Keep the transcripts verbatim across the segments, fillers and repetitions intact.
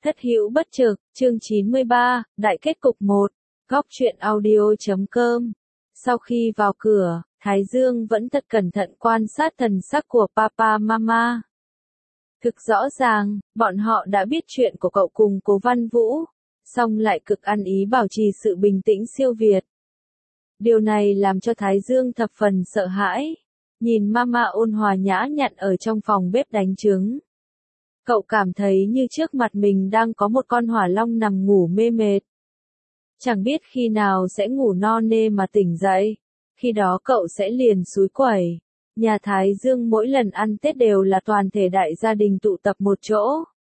Thất hữu bất trực, chương chín mươi ba, đại kết cục một, góc truyện audio chấm com. Sau khi vào cửa, Thái Dương vẫn thật cẩn thận quan sát thần sắc của Papa Mama. Thực rõ ràng, bọn họ đã biết chuyện của cậu cùng Cố Văn Vũ, song lại cực ăn ý bảo trì sự bình tĩnh siêu việt. Điều này làm cho Thái Dương thập phần sợ hãi. Nhìn Mama ôn hòa nhã nhặn ở trong phòng bếp đánh trứng. Cậu cảm thấy như trước mặt mình đang có một con hỏa long nằm ngủ mê mệt. Chẳng biết khi nào sẽ ngủ no nê mà tỉnh dậy. Khi đó cậu sẽ liền xúi quẩy. Nhà Thái Dương mỗi lần ăn Tết đều là toàn thể đại gia đình tụ tập một chỗ.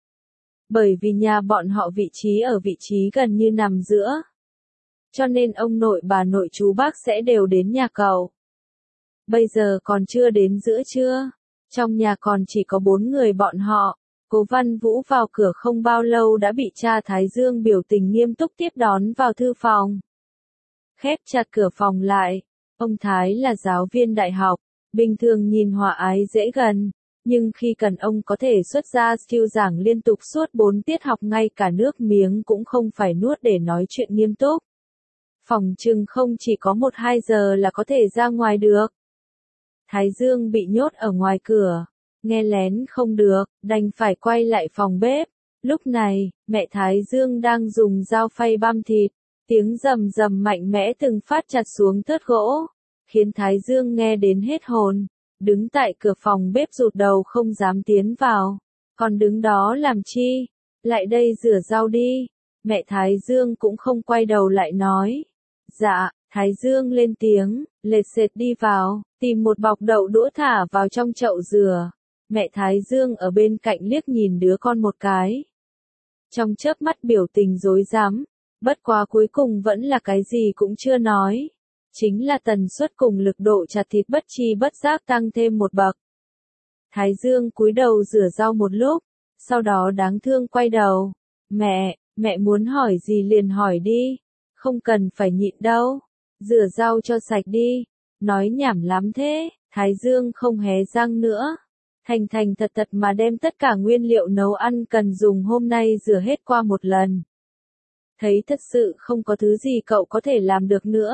Bởi vì nhà bọn họ vị trí ở vị trí gần như nằm giữa. Cho nên ông nội bà nội chú bác sẽ đều đến nhà cậu. Bây giờ còn chưa đến giữa trưa. Trong nhà còn chỉ có bốn người bọn họ. Cố Văn Vũ vào cửa không bao lâu đã bị cha Thái Dương biểu tình nghiêm túc tiếp đón vào thư phòng. Khép chặt cửa phòng lại. Ông Thái là giáo viên đại học, bình thường nhìn hòa ái dễ gần, nhưng khi cần ông có thể xuất ra skill giảng liên tục suốt bốn tiết học ngay cả nước miếng cũng không phải nuốt để nói chuyện nghiêm túc. Phòng chừng không chỉ có một hai giờ là có thể ra ngoài được. Thái Dương bị nhốt ở ngoài cửa. Nghe lén không được, đành phải quay lại phòng bếp. Lúc này, mẹ Thái Dương đang dùng dao phay băm thịt. Tiếng rầm rầm mạnh mẽ từng phát chặt xuống thớt gỗ. Khiến Thái Dương nghe đến hết hồn. Đứng tại cửa phòng bếp rụt đầu không dám tiến vào. Còn đứng đó làm chi? Lại đây rửa rau đi. Mẹ Thái Dương cũng không quay đầu lại nói. Dạ, Thái Dương lên tiếng, lệt sệt đi vào, tìm một bọc đậu đũa thả vào trong chậu dừa. Mẹ Thái Dương ở bên cạnh liếc nhìn đứa con một cái. Trong chớp mắt biểu tình rối rắm, bất quá cuối cùng vẫn là cái gì cũng chưa nói. Chính là tần suất cùng lực độ chặt thịt bất chi bất giác tăng thêm một bậc. Thái Dương cúi đầu rửa rau một lúc, sau đó đáng thương quay đầu. Mẹ, mẹ muốn hỏi gì liền hỏi đi, không cần phải nhịn đâu, rửa rau cho sạch đi. Nói nhảm lắm thế, Thái Dương không hé răng nữa. Thành thành thật thật mà đem tất cả nguyên liệu nấu ăn cần dùng hôm nay rửa hết qua một lần. Thấy thật sự không có thứ gì cậu có thể làm được nữa.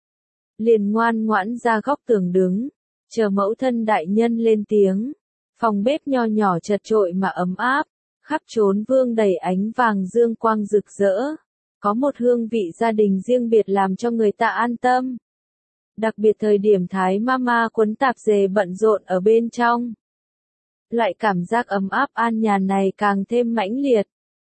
Liền ngoan ngoãn ra góc tường đứng, chờ mẫu thân đại nhân lên tiếng. Phòng bếp nho nhỏ chật chội mà ấm áp, khắp trốn vương đầy ánh vàng dương quang rực rỡ. Có một hương vị gia đình riêng biệt làm cho người ta an tâm. Đặc biệt thời điểm Thái Mama quấn tạp dề bận rộn ở bên trong. Loại cảm giác ấm áp an nhàn này càng thêm mãnh liệt.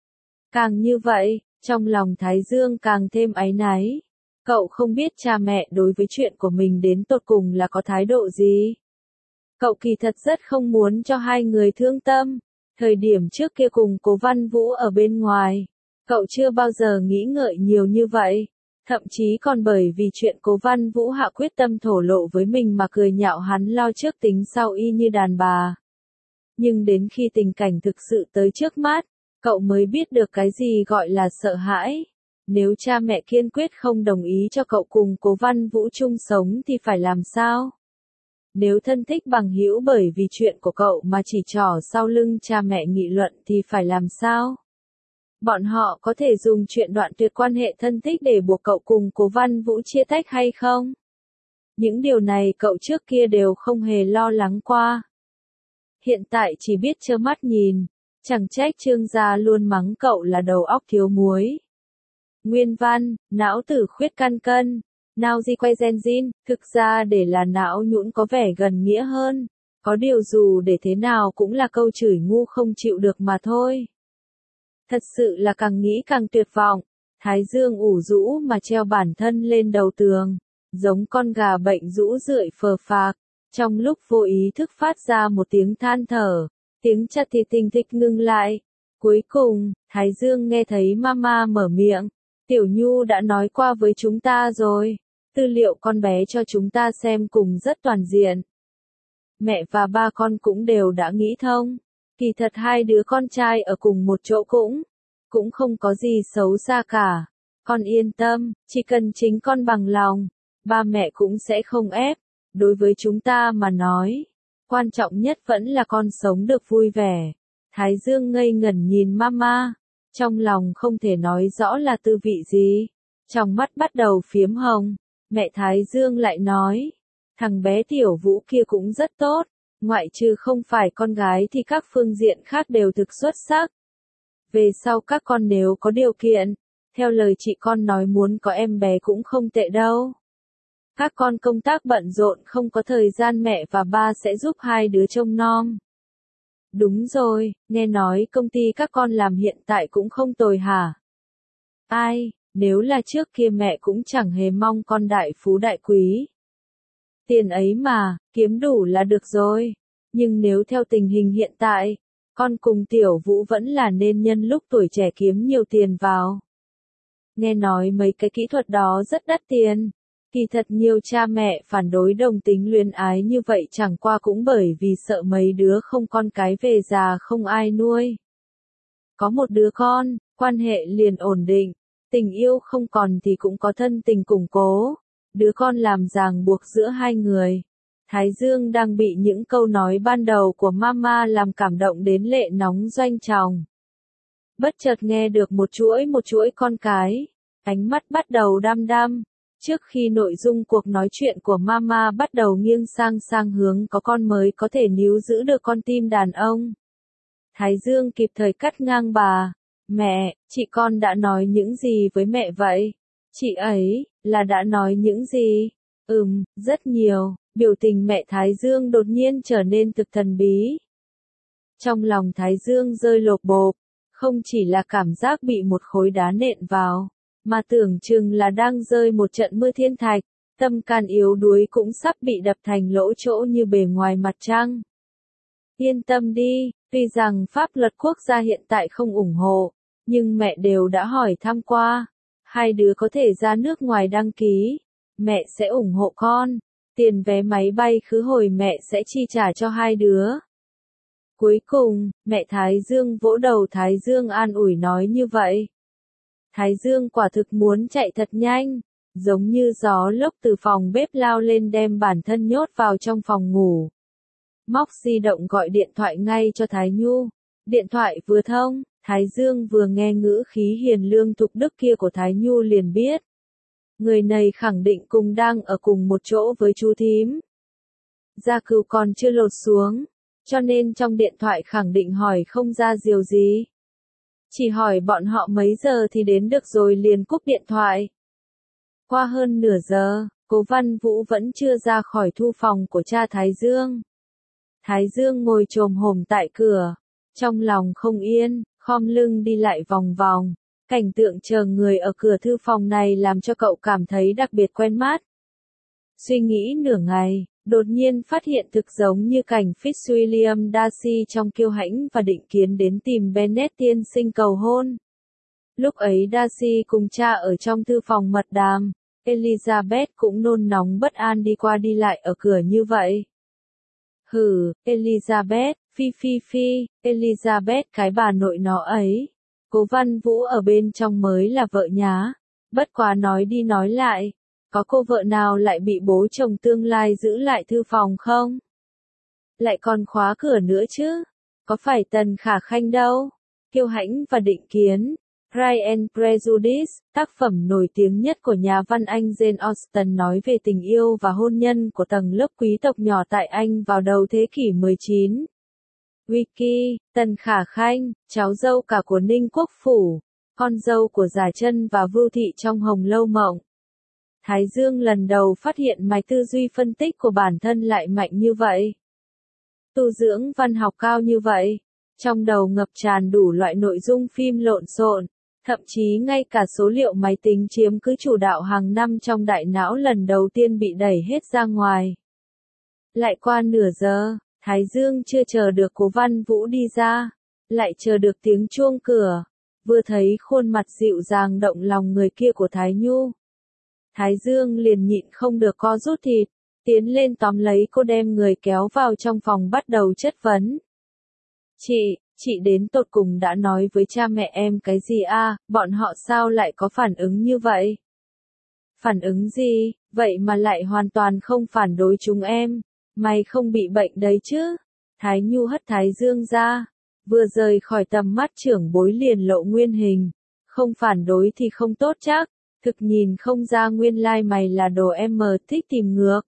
Càng như vậy, trong lòng Thái Dương càng thêm áy náy. Cậu không biết cha mẹ đối với chuyện của mình đến tột cùng là có thái độ gì. Cậu kỳ thật rất không muốn cho hai người thương tâm. Thời điểm trước kia cùng Cố Văn Vũ ở bên ngoài, cậu chưa bao giờ nghĩ ngợi nhiều như vậy. Thậm chí còn bởi vì chuyện Cố Văn Vũ hạ quyết tâm thổ lộ với mình mà cười nhạo hắn lo trước tính sau y như đàn bà. Nhưng đến khi tình cảnh thực sự tới trước mắt, cậu mới biết được cái gì gọi là sợ hãi. Nếu cha mẹ kiên quyết không đồng ý cho cậu cùng Cố Văn Vũ chung sống thì phải làm sao? Nếu thân thích bằng hữu bởi vì chuyện của cậu mà chỉ trỏ sau lưng cha mẹ nghị luận thì phải làm sao? Bọn họ có thể dùng chuyện đoạn tuyệt quan hệ thân thích để buộc cậu cùng Cố Văn Vũ chia tách hay không? Những điều này cậu trước kia đều không hề lo lắng qua. Hiện tại chỉ biết trơ mắt nhìn, chẳng trách Trương gia luôn mắng cậu là đầu óc thiếu muối. Nguyên văn, não tử khuyết căn cân, nào gì quay gen zin, thực ra để là não nhũn có vẻ gần nghĩa hơn. Có điều dù để thế nào cũng là câu chửi ngu không chịu được mà thôi. Thật sự là càng nghĩ càng tuyệt vọng. Thái Dương ủ rũ mà treo bản thân lên đầu tường, giống con gà bệnh rũ rượi phờ phạc. Trong lúc vô ý thức phát ra một tiếng than thở, tiếng chặt thịt thình thịch ngưng lại. Cuối cùng, Thái Dương nghe thấy Mama mở miệng. Tiểu Nhu đã nói qua với chúng ta rồi. Tư liệu con bé cho chúng ta xem cùng rất toàn diện. Mẹ và ba con cũng đều đã nghĩ thông. Kỳ thật hai đứa con trai ở cùng một chỗ cũng, cũng không có gì xấu xa cả. Con yên tâm, chỉ cần chính con bằng lòng, ba mẹ cũng sẽ không ép. Đối với chúng ta mà nói, quan trọng nhất vẫn là con sống được vui vẻ. Thái Dương ngây ngẩn nhìn Mama. Trong lòng không thể nói rõ là tư vị gì. Trong mắt bắt đầu phiếm hồng. Mẹ Thái Dương lại nói. Thằng bé Tiểu Vũ kia cũng rất tốt. Ngoại trừ không phải con gái thì các phương diện khác đều thực xuất sắc. Về sau các con nếu có điều kiện, theo lời chị con nói muốn có em bé cũng không tệ đâu. Các con công tác bận rộn không có thời gian mẹ và ba sẽ giúp hai đứa trông nom. Đúng rồi, nghe nói công ty các con làm hiện tại cũng không tồi hả? Ai, nếu là trước kia mẹ cũng chẳng hề mong con đại phú đại quý. Tiền ấy mà, kiếm đủ là được rồi. Nhưng nếu theo tình hình hiện tại, con cùng Tiểu Vũ vẫn là nên nhân lúc tuổi trẻ kiếm nhiều tiền vào. Nghe nói mấy cái kỹ thuật đó rất đắt tiền. Thì thật nhiều cha mẹ phản đối đồng tính luyến ái như vậy chẳng qua cũng bởi vì sợ mấy đứa không con cái về già không ai nuôi. Có một đứa con, quan hệ liền ổn định, tình yêu không còn thì cũng có thân tình củng cố. Đứa con làm ràng buộc giữa hai người. Thái Dương đang bị những câu nói ban đầu của mama làm cảm động đến lệ nóng doanh tròng. Bất chợt nghe được một chuỗi một chuỗi con cái, ánh mắt bắt đầu đăm đăm. Trước khi nội dung cuộc nói chuyện của mama bắt đầu nghiêng sang sang hướng có con mới có thể níu giữ được con tim đàn ông. Thái Dương kịp thời cắt ngang bà. Mẹ, chị con đã nói những gì với mẹ vậy? Chị ấy, là đã nói những gì? Ừm, rất nhiều. Biểu tình mẹ Thái Dương đột nhiên trở nên thực thần bí. Trong lòng Thái Dương rơi lột bột, không chỉ là cảm giác bị một khối đá nện vào, mà tưởng chừng là đang rơi một trận mưa thiên thạch, tâm can yếu đuối cũng sắp bị đập thành lỗ chỗ như bề ngoài mặt trăng. Yên tâm đi, tuy rằng pháp luật quốc gia hiện tại không ủng hộ, nhưng mẹ đều đã hỏi thăm qua, hai đứa có thể ra nước ngoài đăng ký, mẹ sẽ ủng hộ con. Tiền vé máy bay khứ hồi mẹ sẽ chi trả cho hai đứa. Cuối cùng, mẹ Thái Dương vỗ đầu Thái Dương an ủi nói như vậy. Thái Dương quả thực muốn chạy thật nhanh, giống như gió lốc từ phòng bếp lao lên đem bản thân nhốt vào trong phòng ngủ. Móc di động gọi điện thoại ngay cho Thái Nhu. Điện thoại vừa thông, Thái Dương vừa nghe ngữ khí hiền lương thục đức kia của Thái Nhu liền biết. Người này khẳng định cùng đang ở cùng một chỗ với chú thím. Gia Cửu còn chưa lột xuống, cho nên trong điện thoại khẳng định hỏi không ra điều gì. Chỉ hỏi bọn họ mấy giờ thì đến được rồi liền cúp điện thoại. Qua hơn nửa giờ, Cố Văn Vũ vẫn chưa ra khỏi thư phòng của cha Thái Dương. Thái Dương ngồi chồm hổm tại cửa, trong lòng không yên, khom lưng đi lại vòng vòng. Cảnh tượng chờ người ở cửa thư phòng này làm cho cậu cảm thấy đặc biệt quen mắt. Suy nghĩ nửa ngày, đột nhiên phát hiện thực giống như cảnh Fitzwilliam Darcy trong Kiêu Hãnh và Định Kiến đến tìm Bennet tiên sinh cầu hôn. Lúc ấy Darcy cùng cha ở trong thư phòng mật đàm, Elizabeth cũng nôn nóng bất an đi qua đi lại ở cửa như vậy. Hừ, Elizabeth, phi phi phi, Elizabeth cái bà nội nó ấy. Cố Văn Vũ ở bên trong mới là vợ nhá. Bất quá nói đi nói lại, có cô vợ nào lại bị bố chồng tương lai giữ lại thư phòng không? Lại còn khóa cửa nữa chứ? Có phải Tần Khả Khanh đâu? Kiêu Hãnh và Định Kiến, Pride and Prejudice, tác phẩm nổi tiếng nhất của nhà văn Anh Jane Austen nói về tình yêu và hôn nhân của tầng lớp quý tộc nhỏ tại Anh vào đầu thế kỷ mười chín. Wiki, Tần Khả Khanh, cháu dâu cả của Ninh Quốc Phủ, con dâu của Giả Chân và Vưu Thị trong Hồng Lâu Mộng. Thái Dương lần đầu phát hiện mạch tư duy phân tích của bản thân lại mạnh như vậy. Tu dưỡng văn học cao như vậy, trong đầu ngập tràn đủ loại nội dung phim lộn xộn, thậm chí ngay cả số liệu máy tính chiếm cứ chủ đạo hàng năm trong đại não lần đầu tiên bị đẩy hết ra ngoài. Lại qua nửa giờ. Thái Dương chưa chờ được Cố Văn Vũ đi ra, lại chờ được tiếng chuông cửa, vừa thấy khuôn mặt dịu dàng động lòng người kia của Thái Nhu. Thái Dương liền nhịn không được co rút thịt, tiến lên tóm lấy cô đem người kéo vào trong phòng bắt đầu chất vấn. Chị, chị đến tột cùng đã nói với cha mẹ em cái gì à, bọn họ sao lại có phản ứng như vậy? Phản ứng gì, vậy mà lại hoàn toàn không phản đối chúng em. Mày không bị bệnh đấy chứ? Thái Nhu hất Thái Dương ra. Vừa rời khỏi tầm mắt trưởng bối liền lộ nguyên hình. Không phản đối thì không tốt chắc. Thực nhìn không ra nguyên lai like mày là đồ em mờ thích tìm ngược.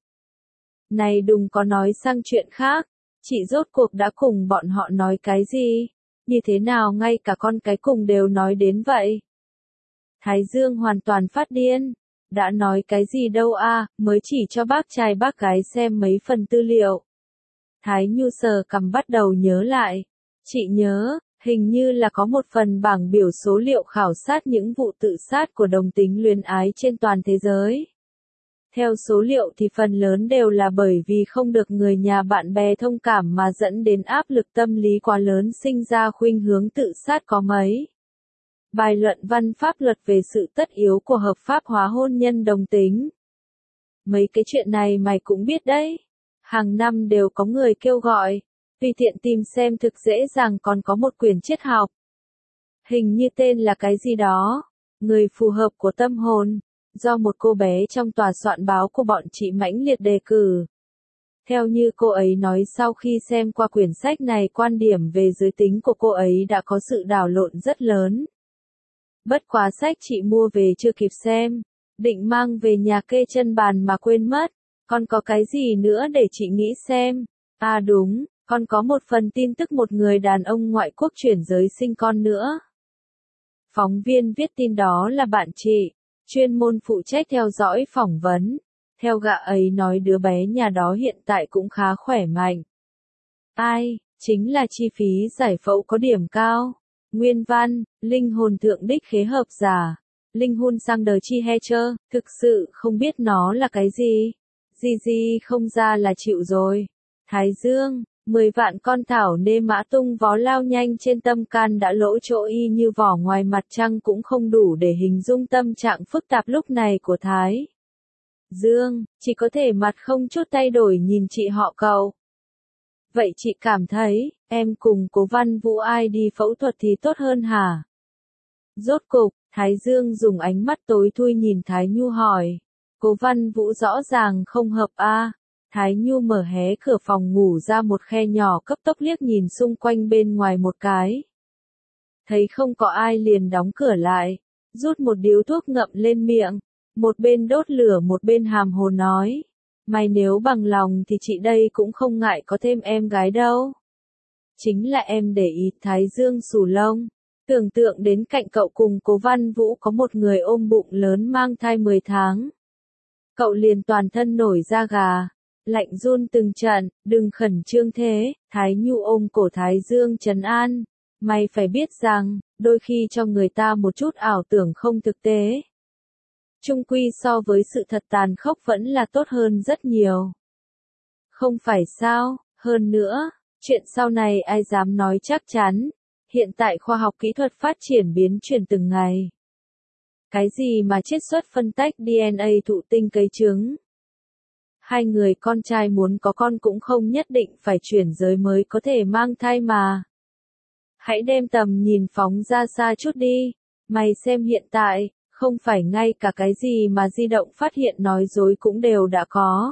Này đừng có nói sang chuyện khác. Chị rốt cuộc đã cùng bọn họ nói cái gì? Như thế nào ngay cả con cái cùng đều nói đến vậy? Thái Dương hoàn toàn phát điên. Đã nói cái gì đâu a, mới chỉ cho bác trai bác gái xem mấy phần tư liệu. Thái Nhu sờ cằm bắt đầu nhớ lại. Chị nhớ, hình như là có một phần bảng biểu số liệu khảo sát những vụ tự sát của đồng tính luyến ái trên toàn thế giới. Theo số liệu thì phần lớn đều là bởi vì không được người nhà bạn bè thông cảm mà dẫn đến áp lực tâm lý quá lớn sinh ra khuynh hướng tự sát có mấy. Bài luận văn pháp luật về sự tất yếu của hợp pháp hóa hôn nhân đồng tính. Mấy cái chuyện này mày cũng biết đấy. Hàng năm đều có người kêu gọi. Tùy tiện tìm xem thực dễ dàng còn có một quyển triết học. Hình như tên là cái gì đó. Người phù hợp của tâm hồn. Do một cô bé trong tòa soạn báo của bọn chị mãnh liệt đề cử. Theo như cô ấy nói sau khi xem qua quyển sách này quan điểm về giới tính của cô ấy đã có sự đảo lộn rất lớn. Bất quá sách chị mua về chưa kịp xem. Định mang về nhà kê chân bàn mà quên mất. Còn có cái gì nữa để chị nghĩ xem. À đúng, còn có một phần tin tức một người đàn ông ngoại quốc chuyển giới sinh con nữa. Phóng viên viết tin đó là bạn chị, chuyên môn phụ trách theo dõi phỏng vấn. Theo gã ấy nói đứa bé nhà đó hiện tại cũng khá khỏe mạnh. Ai, chính là chi phí giải phẫu có điểm cao. Nguyên văn, linh hồn thượng đích khế hợp giả. Linh hồn sang đời chi he chơ, thực sự không biết nó là cái gì. Gì gì không ra là chịu rồi. Thái Dương, mười vạn con thảo nê mã tung vó lao nhanh trên tâm can đã lỗ chỗ y như vỏ ngoài mặt trăng cũng không đủ để hình dung tâm trạng phức tạp lúc này của Thái Dương, chỉ có thể mặt không chút thay đổi nhìn chị họ cậu. Vậy chị cảm thấy, em cùng Cố Văn Vũ ai đi phẫu thuật thì tốt hơn hả? Rốt cục, Thái Dương dùng ánh mắt tối thui nhìn Thái Nhu hỏi. Cố Văn Vũ rõ ràng không hợp a. À. Thái Nhu mở hé cửa phòng ngủ ra một khe nhỏ cấp tốc liếc nhìn xung quanh bên ngoài một cái. Thấy không có ai liền đóng cửa lại, rút một điếu thuốc ngậm lên miệng, một bên đốt lửa một bên hàm hồ nói. Mày nếu bằng lòng thì chị đây cũng không ngại có thêm em gái đâu. Chính là em để ý Thái Dương xù lông. Tưởng tượng đến cạnh cậu cùng Cố Văn Vũ có một người ôm bụng lớn mang thai mười tháng. Cậu liền toàn thân nổi da gà, lạnh run từng trận, đừng khẩn trương thế, Thái Nhu ôm cổ Thái Dương trấn an. Mày phải biết rằng, đôi khi cho người ta một chút ảo tưởng không thực tế. Chung quy so với sự thật tàn khốc vẫn là tốt hơn rất nhiều. Không phải sao, hơn nữa, chuyện sau này ai dám nói chắc chắn. Hiện tại khoa học kỹ thuật phát triển biến chuyển từng ngày. Cái gì mà chiết xuất phân tách đê en a thụ tinh cấy trứng? Hai người con trai muốn có con cũng không nhất định phải chuyển giới mới có thể mang thai mà. Hãy đem tầm nhìn phóng ra xa chút đi. Mày xem hiện tại, không phải ngay cả cái gì mà di động phát hiện nói dối cũng đều đã có.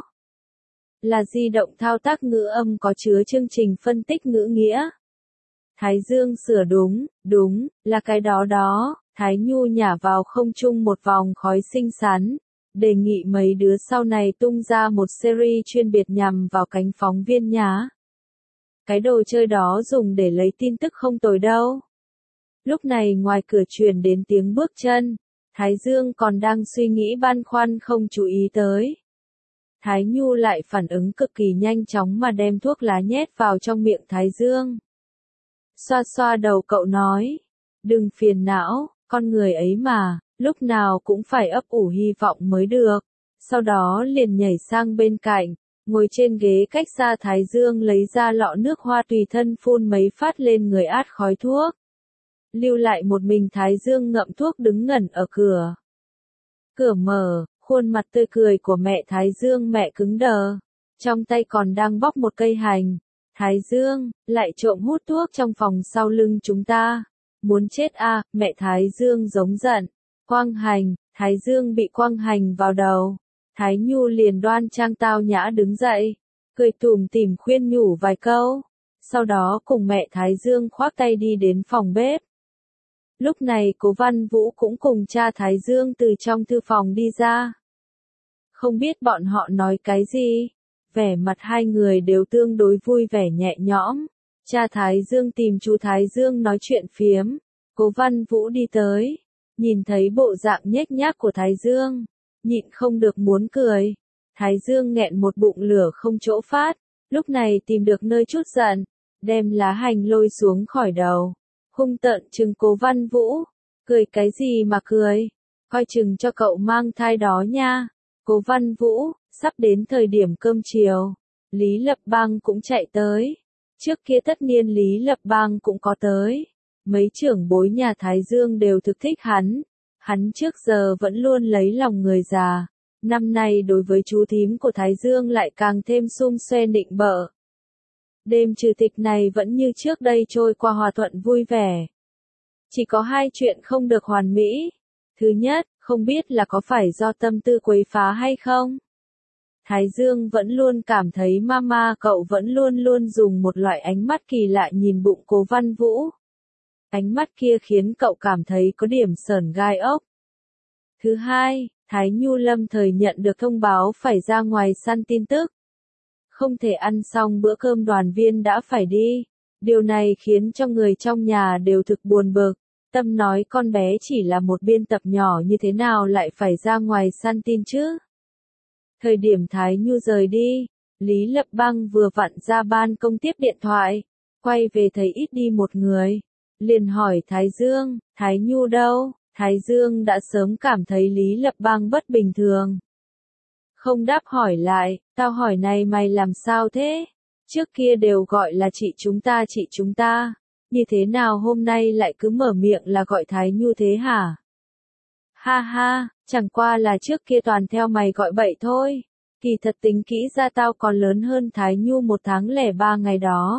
Là di động thao tác ngữ âm có chứa chương trình phân tích ngữ nghĩa. Thái Dương sửa đúng, đúng, là cái đó đó. Thái Nhu nhả vào không trung một vòng khói xinh xắn. Đề nghị mấy đứa sau này tung ra một series chuyên biệt nhằm vào cánh phóng viên nhá. Cái đồ chơi đó dùng để lấy tin tức không tồi đâu. Lúc này ngoài cửa truyền đến tiếng bước chân. Thái Dương còn đang suy nghĩ băn khoăn không chú ý tới. Thái Nhu lại phản ứng cực kỳ nhanh chóng mà đem thuốc lá nhét vào trong miệng Thái Dương. Xoa xoa đầu cậu nói. Đừng phiền não, con người ấy mà, lúc nào cũng phải ấp ủ hy vọng mới được. Sau đó liền nhảy sang bên cạnh, ngồi trên ghế cách xa Thái Dương lấy ra lọ nước hoa tùy thân phun mấy phát lên người át khói thuốc. Lưu lại một mình Thái Dương ngậm thuốc đứng ngẩn ở cửa. Cửa mở, khuôn mặt tươi cười của mẹ Thái Dương mẹ cứng đờ. Trong tay còn đang bóc một cây hành. Thái Dương, lại trộm hút thuốc trong phòng sau lưng chúng ta. Muốn chết à, mẹ Thái Dương giống giận. Quang hành, Thái Dương bị quang hành vào đầu. Thái Nhu liền đoan trang tao nhã đứng dậy. Cười tủm tỉm khuyên nhủ vài câu. sau đó cùng mẹ Thái Dương khoác tay đi đến phòng bếp. Lúc này Cố Văn Vũ cũng cùng cha Thái Dương từ trong thư phòng đi ra. Không biết bọn họ nói cái gì, vẻ mặt hai người đều tương đối vui vẻ nhẹ nhõm. Cha Thái Dương tìm chú Thái Dương nói chuyện phiếm, Cố Văn Vũ đi tới, nhìn thấy bộ dạng nhếch nhác của Thái Dương, nhịn không được muốn cười. Thái Dương nghẹn một bụng lửa không chỗ phát, lúc này tìm được nơi chút giận, đem lá hành lôi xuống khỏi đầu, hung tợn trừng Cố Văn Vũ, cười cái gì mà cười, coi chừng cho cậu mang thai đó nha. Cố Văn Vũ, sắp đến thời điểm cơm chiều, Lý Lập Bang cũng chạy tới. Trước kia tất niên Lý Lập Bang cũng có tới. Mấy trưởng bối nhà Thái Dương đều thực thích hắn. Hắn trước giờ vẫn luôn lấy lòng người già. Năm nay đối với chú thím của Thái Dương lại càng thêm sum xuê nịnh bợ. Đêm trừ tịch này vẫn như trước đây trôi qua hòa thuận vui vẻ. Chỉ có hai chuyện không được hoàn mỹ. Thứ nhất, không biết là có phải do tâm tư quấy phá hay không? Thái Dương vẫn luôn cảm thấy mama cậu vẫn luôn luôn dùng một loại ánh mắt kỳ lạ nhìn bụng Cố Văn Vũ. Ánh mắt kia khiến cậu cảm thấy có điểm sởn gai ốc. Thứ hai, Thái Nhu lâm thời nhận được thông báo phải ra ngoài săn tin tức. Không thể ăn xong bữa cơm đoàn viên đã phải đi. Điều này khiến cho người trong nhà đều thực buồn bực. Tâm nói con bé chỉ là một biên tập nhỏ như thế nào lại phải ra ngoài săn tin chứ? Thời điểm Thái Nhu rời đi, Lý Lập Bang vừa vặn ra ban công tiếp điện thoại, quay về thấy ít đi một người. Liền hỏi Thái Dương, Thái Nhu đâu? Thái Dương đã sớm cảm thấy Lý Lập Bang bất bình thường. Không đáp hỏi lại, tao hỏi này mày làm sao thế? Trước kia đều gọi là chị chúng ta chị chúng ta. Như thế nào hôm nay lại cứ mở miệng là gọi Thái Nhu thế hả? Ha ha, chẳng qua là trước kia toàn theo mày gọi bậy thôi. Kỳ thật tính kỹ ra tao còn lớn hơn Thái Nhu một tháng lẻ ba ngày đó.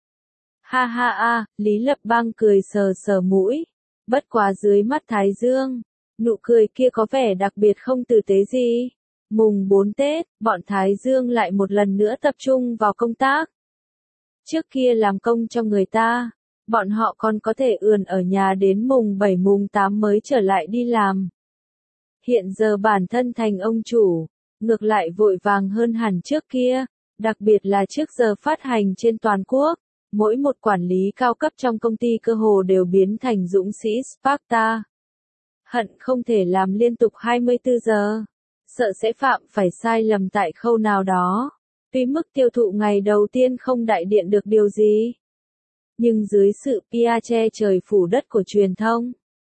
Ha ha a, Lý Lập Bang cười sờ sờ mũi. Bất quá dưới mắt Thái Dương, nụ cười kia có vẻ đặc biệt không tử tế gì. Mùng bốn Tết, bọn Thái Dương lại một lần nữa tập trung vào công tác. Trước kia làm công cho người ta, bọn họ còn có thể ườn ở nhà đến mùng bảy mùng tám mới trở lại đi làm. Hiện giờ bản thân thành ông chủ, ngược lại vội vàng hơn hẳn trước kia, đặc biệt là trước giờ phát hành trên toàn quốc, mỗi một quản lý cao cấp trong công ty cơ hồ đều biến thành dũng sĩ Sparta. Hận không thể làm liên tục hai mươi tư giờ, sợ sẽ phạm phải sai lầm tại khâu nào đó, tuy mức tiêu thụ ngày đầu tiên không đại điện được điều gì. Nhưng dưới sự pê e che trời phủ đất của truyền thông,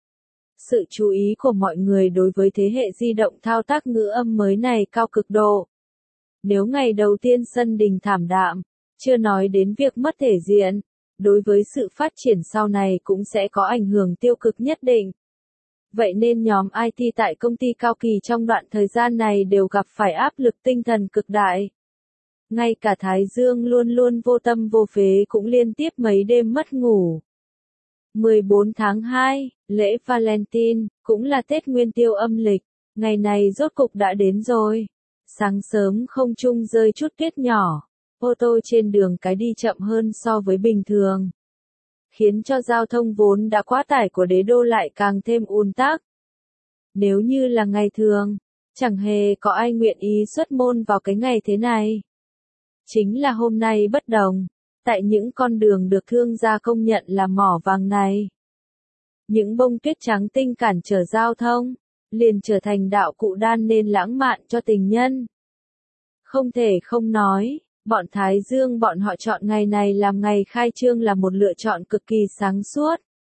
sự chú ý của mọi người đối với thế hệ di động thao tác ngữ âm mới này cao cực độ. Nếu ngày đầu tiên sân đình thảm đạm, chưa nói đến việc mất thể diện, đối với sự phát triển sau này cũng sẽ có ảnh hưởng tiêu cực nhất định. Vậy nên nhóm i tê tại công ty Cao Kỳ trong đoạn thời gian này đều gặp phải áp lực tinh thần cực đại. Ngay cả Thái Dương luôn luôn vô tâm vô phế cũng liên tiếp mấy đêm mất ngủ. mười bốn tháng hai, lễ Valentine, cũng là Tết Nguyên Tiêu âm lịch, ngày này rốt cục đã đến rồi. Sáng sớm không trung rơi chút tuyết nhỏ, ô tô trên đường cái đi chậm hơn so với bình thường, khiến cho giao thông vốn đã quá tải của đế đô lại càng thêm ùn tắc. Nếu như là ngày thường, chẳng hề có ai nguyện ý xuất môn vào cái ngày thế này. Chính là hôm nay bất đồng, tại những con đường được thương gia công nhận là mỏ vàng này. Những bông tuyết trắng tinh cản trở giao thông, liền trở thành đạo cụ đan nên lãng mạn cho tình nhân. Không thể không nói, bọn Thái Dương bọn họ chọn ngày này làm ngày khai trương là một lựa chọn cực kỳ sáng suốt.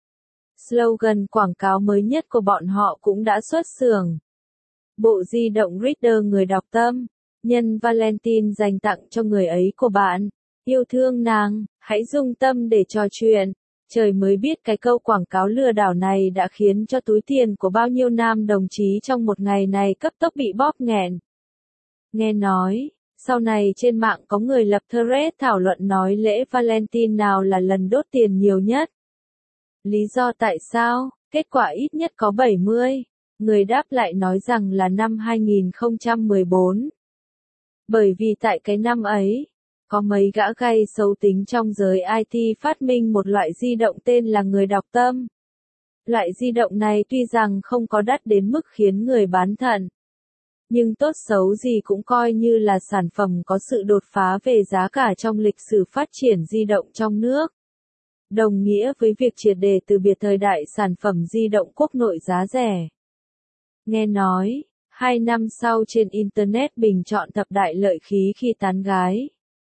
Slogan quảng cáo mới nhất của bọn họ cũng đã xuất xưởng. Bộ di động Reader người đọc tâm, nhân Valentine dành tặng cho người ấy của bạn. Yêu thương nàng, hãy dùng tâm để trò chuyện. Trời mới biết cái câu quảng cáo lừa đảo này đã khiến cho túi tiền của bao nhiêu nam đồng chí trong một ngày này cấp tốc bị bóp nghẹn. Nghe nói, sau này trên mạng có người lập thread thảo luận nói lễ Valentine nào là lần đốt tiền nhiều nhất. Lý do tại sao? Kết quả ít nhất có bảy mươi. Người đáp lại nói rằng là năm hai nghìn không trăm mười bốn. Bởi vì tại cái năm ấy, Có mấy gã gay xấu tính trong giới i tê phát minh một loại di động tên là người đọc tâm. Loại di động này tuy rằng không có đắt đến mức khiến người bán thận, nhưng tốt xấu gì cũng coi như là sản phẩm có sự đột phá về giá cả trong lịch sử phát triển di động trong nước. Đồng nghĩa với việc triệt để từ biệt thời đại sản phẩm di động quốc nội giá rẻ. Nghe nói, hai năm sau trên Internet bình chọn thập đại lợi khí khi tán gái.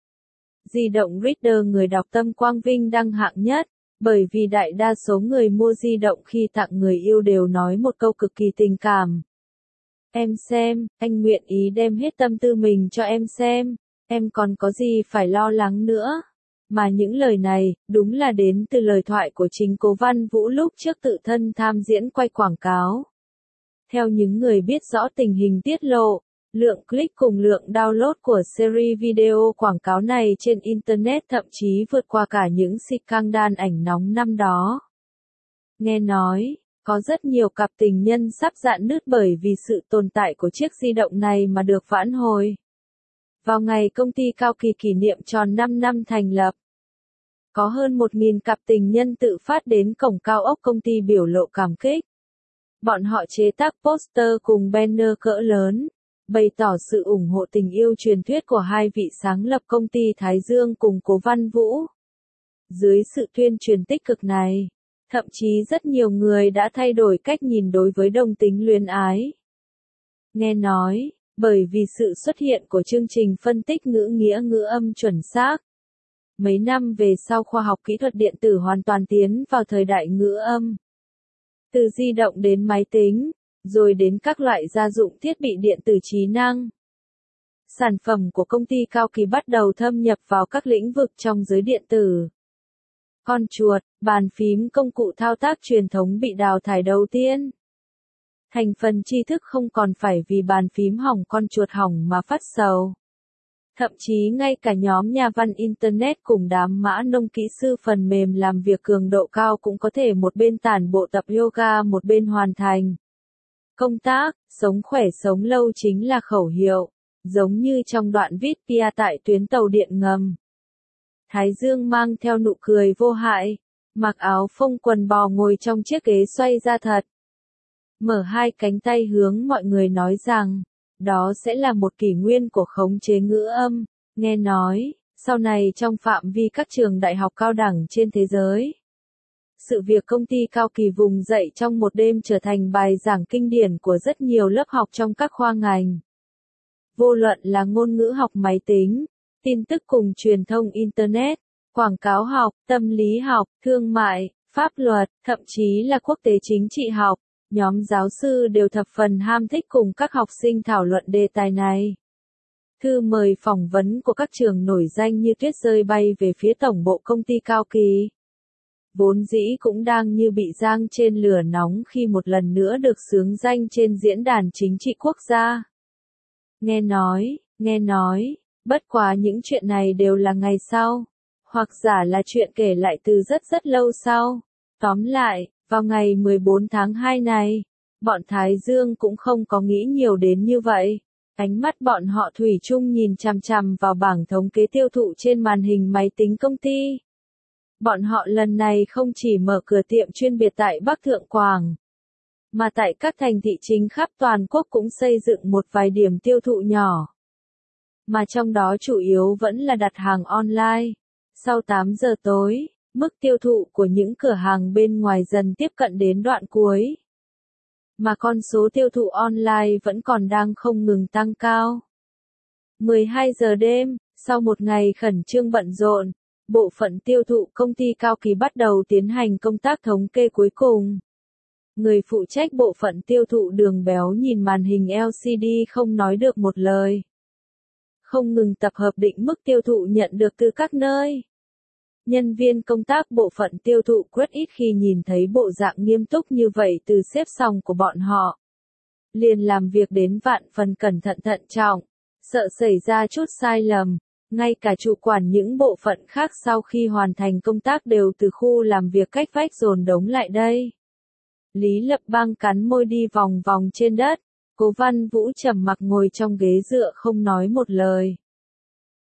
Di động Reader người đọc tâm quang vinh đăng hạng nhất, bởi vì đại đa số người mua di động khi tặng người yêu đều nói một câu cực kỳ tình cảm. Em xem, anh nguyện ý đem hết tâm tư mình cho em xem, em còn có gì phải lo lắng nữa. Mà những lời này, đúng là đến từ lời thoại của chính Cố Văn Vũ lúc trước tự thân tham diễn quay quảng cáo. Theo những người biết rõ tình hình tiết lộ, lượng click cùng lượng download của series video quảng cáo này trên Internet thậm chí vượt qua cả những scandal ảnh nóng năm đó. Nghe nói, có rất nhiều cặp tình nhân sắp rạn nứt bởi vì sự tồn tại của chiếc di động này mà được vãn hồi. Vào ngày công ty Cao Kỳ kỷ niệm tròn năm năm thành lập, có hơn một nghìn cặp tình nhân tự phát đến cổng cao ốc công ty biểu lộ cảm kích. Bọn họ chế tác poster cùng banner cỡ lớn, bày tỏ sự ủng hộ tình yêu truyền thuyết của hai vị sáng lập công ty Thái Dương cùng Cố Văn Vũ. Dưới sự tuyên truyền tích cực này, thậm chí rất nhiều người đã thay đổi cách nhìn đối với đồng tính luyến ái. Nghe nói, bởi vì sự xuất hiện của chương trình phân tích ngữ nghĩa ngữ âm chuẩn xác, mấy năm về sau khoa học kỹ thuật điện tử hoàn toàn tiến vào thời đại ngữ âm. Từ di động đến máy tính, rồi đến các loại gia dụng thiết bị điện tử trí năng. Sản phẩm của công ty Cao Kỳ bắt đầu thâm nhập vào các lĩnh vực trong giới điện tử. Con chuột, bàn phím công cụ thao tác truyền thống bị đào thải đầu tiên. Thành phần tri thức không còn phải vì bàn phím hỏng con chuột hỏng mà phát sầu. Thậm chí ngay cả nhóm nhà văn Internet cùng đám mã nông kỹ sư phần mềm làm việc cường độ cao cũng có thể một bên tản bộ tập yoga một bên hoàn thành công tác. Sống khỏe sống lâu chính là khẩu hiệu, giống như trong đoạn viết Pia tại tuyến tàu điện ngầm. Thái Dương mang theo nụ cười vô hại, mặc áo phông quần bò ngồi trong chiếc ghế xoay ra thật. Mở hai cánh tay hướng mọi người nói rằng, đó sẽ là một kỷ nguyên của khống chế ngữ âm. Nghe nói, sau này trong phạm vi các trường đại học cao đẳng trên thế giới, sự việc công ty Cao Kỳ vùng dậy trong một đêm trở thành bài giảng kinh điển của rất nhiều lớp học trong các khoa ngành. Vô luận là ngôn ngữ học máy tính, tin tức cùng truyền thông Internet, quảng cáo học, tâm lý học, thương mại, pháp luật, thậm chí là quốc tế chính trị học, nhóm giáo sư đều thập phần ham thích cùng các học sinh thảo luận đề tài này. Thư mời phỏng vấn của các trường nổi danh như tuyết rơi bay về phía tổng bộ công ty Cao Kỳ, vốn dĩ cũng đang như bị giang trên lửa nóng khi một lần nữa được xướng danh trên diễn đàn chính trị quốc gia. Nghe nói, nghe nói, bất quá những chuyện này đều là ngày sau, hoặc giả là chuyện kể lại từ rất rất lâu sau. Tóm lại, vào ngày mười bốn tháng hai này, bọn Thái Dương cũng không có nghĩ nhiều đến như vậy. Ánh mắt bọn họ thủy chung nhìn chằm chằm vào bảng thống kế tiêu thụ trên màn hình máy tính công ty. Bọn họ lần này không chỉ mở cửa tiệm chuyên biệt tại Bắc Thượng Quảng, mà tại các thành thị chính khắp toàn quốc cũng xây dựng một vài điểm tiêu thụ nhỏ. Mà trong đó chủ yếu vẫn là đặt hàng online. Sau tám giờ tối, mức tiêu thụ của những cửa hàng bên ngoài dần tiếp cận đến đoạn cuối. Mà con số tiêu thụ online vẫn còn đang không ngừng tăng cao. mười hai giờ đêm, sau một ngày khẩn trương bận rộn, bộ phận tiêu thụ công ty Cao Kỳ bắt đầu tiến hành công tác thống kê cuối cùng. Người phụ trách bộ phận tiêu thụ Đường Béo nhìn màn hình lờ xê đê không nói được một lời. Không ngừng tập hợp định mức tiêu thụ nhận được từ các nơi. Nhân viên công tác bộ phận tiêu thụ rất ít khi nhìn thấy bộ dạng nghiêm túc như vậy từ sếp sòng của bọn họ. Liền làm việc đến vạn phần cẩn thận thận trọng, sợ xảy ra chút sai lầm. Ngay cả chủ quản những bộ phận khác sau khi hoàn thành công tác đều từ khu làm việc cách vách dồn đống lại đây. Lý Lập Bang cắn môi đi vòng vòng trên đất, Cố Văn Vũ trầm mặc ngồi trong ghế dựa không nói một lời.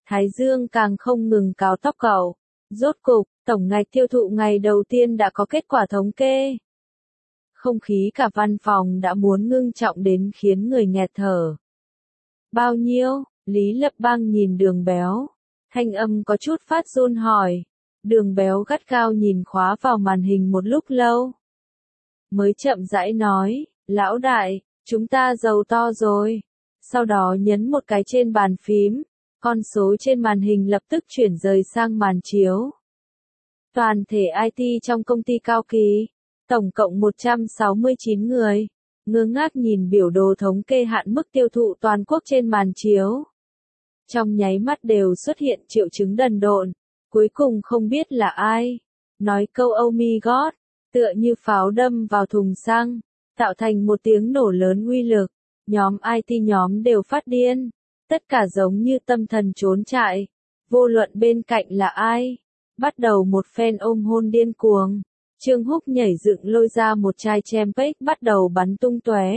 Thái Dương càng không ngừng cào tóc cậu. Rốt cục, tổng ngạch tiêu thụ ngày đầu tiên đã có kết quả thống kê. Không khí cả văn phòng đã muốn ngưng trọng đến khiến người nghẹt thở. Bao nhiêu? Lý Lập Bang nhìn Đường Béo. Thanh âm có chút phát run hỏi. Đường Béo gắt gao nhìn khóa vào màn hình một lúc lâu. Mới chậm rãi nói, lão đại, chúng ta giàu to rồi. Sau đó nhấn một cái trên bàn phím, con số trên màn hình lập tức chuyển rời sang màn chiếu. Toàn thể i tê trong công ty Cao Kỳ, tổng cộng một trăm sáu mươi chín người, ngơ ngác nhìn biểu đồ thống kê hạn mức tiêu thụ toàn quốc trên màn chiếu. Trong nháy mắt đều xuất hiện triệu chứng đần độn, cuối cùng không biết là ai. Nói câu oh my god, tựa như pháo đâm vào thùng xăng, tạo thành một tiếng nổ lớn uy lực. Nhóm i tê nhóm đều phát điên, tất cả giống như tâm thần trốn chạy, vô luận bên cạnh là ai. Bắt đầu một phen ôm hôn điên cuồng, Trương Húc nhảy dựng lôi ra một chai champagne bắt đầu bắn tung tóe.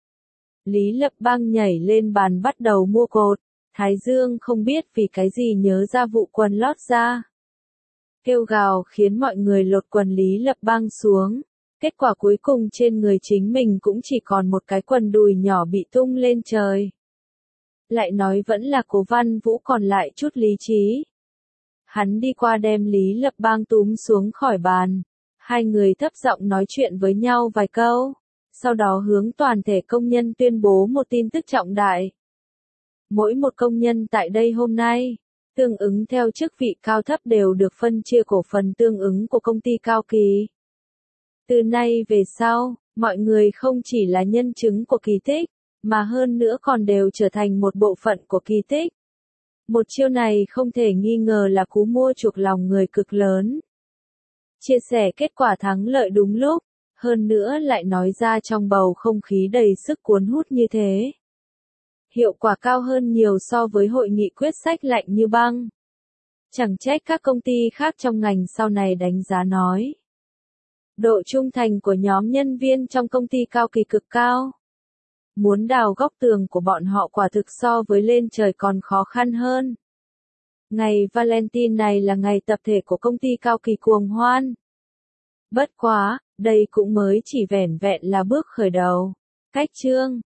Lý Lập Bang nhảy lên bàn bắt đầu mua cột, Thái Dương không biết vì cái gì nhớ ra vụ quần lót ra. Kêu gào khiến mọi người lột quần Lý Lập Bang xuống. Kết quả cuối cùng trên người chính mình cũng chỉ còn một cái quần đùi nhỏ bị tung lên trời. Lại nói vẫn là Cố Văn Vũ còn lại chút lý trí. Hắn đi qua đem Lý Lập Bang túm xuống khỏi bàn. Hai người thấp giọng nói chuyện với nhau vài câu. Sau đó hướng toàn thể công nhân tuyên bố một tin tức trọng đại. Mỗi một công nhân tại đây hôm nay, tương ứng theo chức vị cao thấp đều được phân chia cổ phần tương ứng của công ty Cao Kỳ. Từ nay về sau, mọi người không chỉ là nhân chứng của kỳ tích, mà hơn nữa còn đều trở thành một bộ phận của kỳ tích. Một chiêu này không thể nghi ngờ là cú mua chuộc lòng người cực lớn. Chia sẻ kết quả thắng lợi đúng lúc, hơn nữa lại nói ra trong bầu không khí đầy sức cuốn hút như thế. Hiệu quả cao hơn nhiều so với hội nghị quyết sách lạnh như băng. Chẳng trách các công ty khác trong ngành sau này đánh giá nói. Độ trung thành của nhóm nhân viên trong công ty Cao Kỳ cực cao. Muốn đào góc tường của bọn họ quả thực so với lên trời còn khó khăn hơn. Ngày Valentine này là ngày tập thể của công ty Cao Kỳ cuồng hoan. Bất quá, đây cũng mới chỉ vẻn vẹn là bước khởi đầu. Cách chương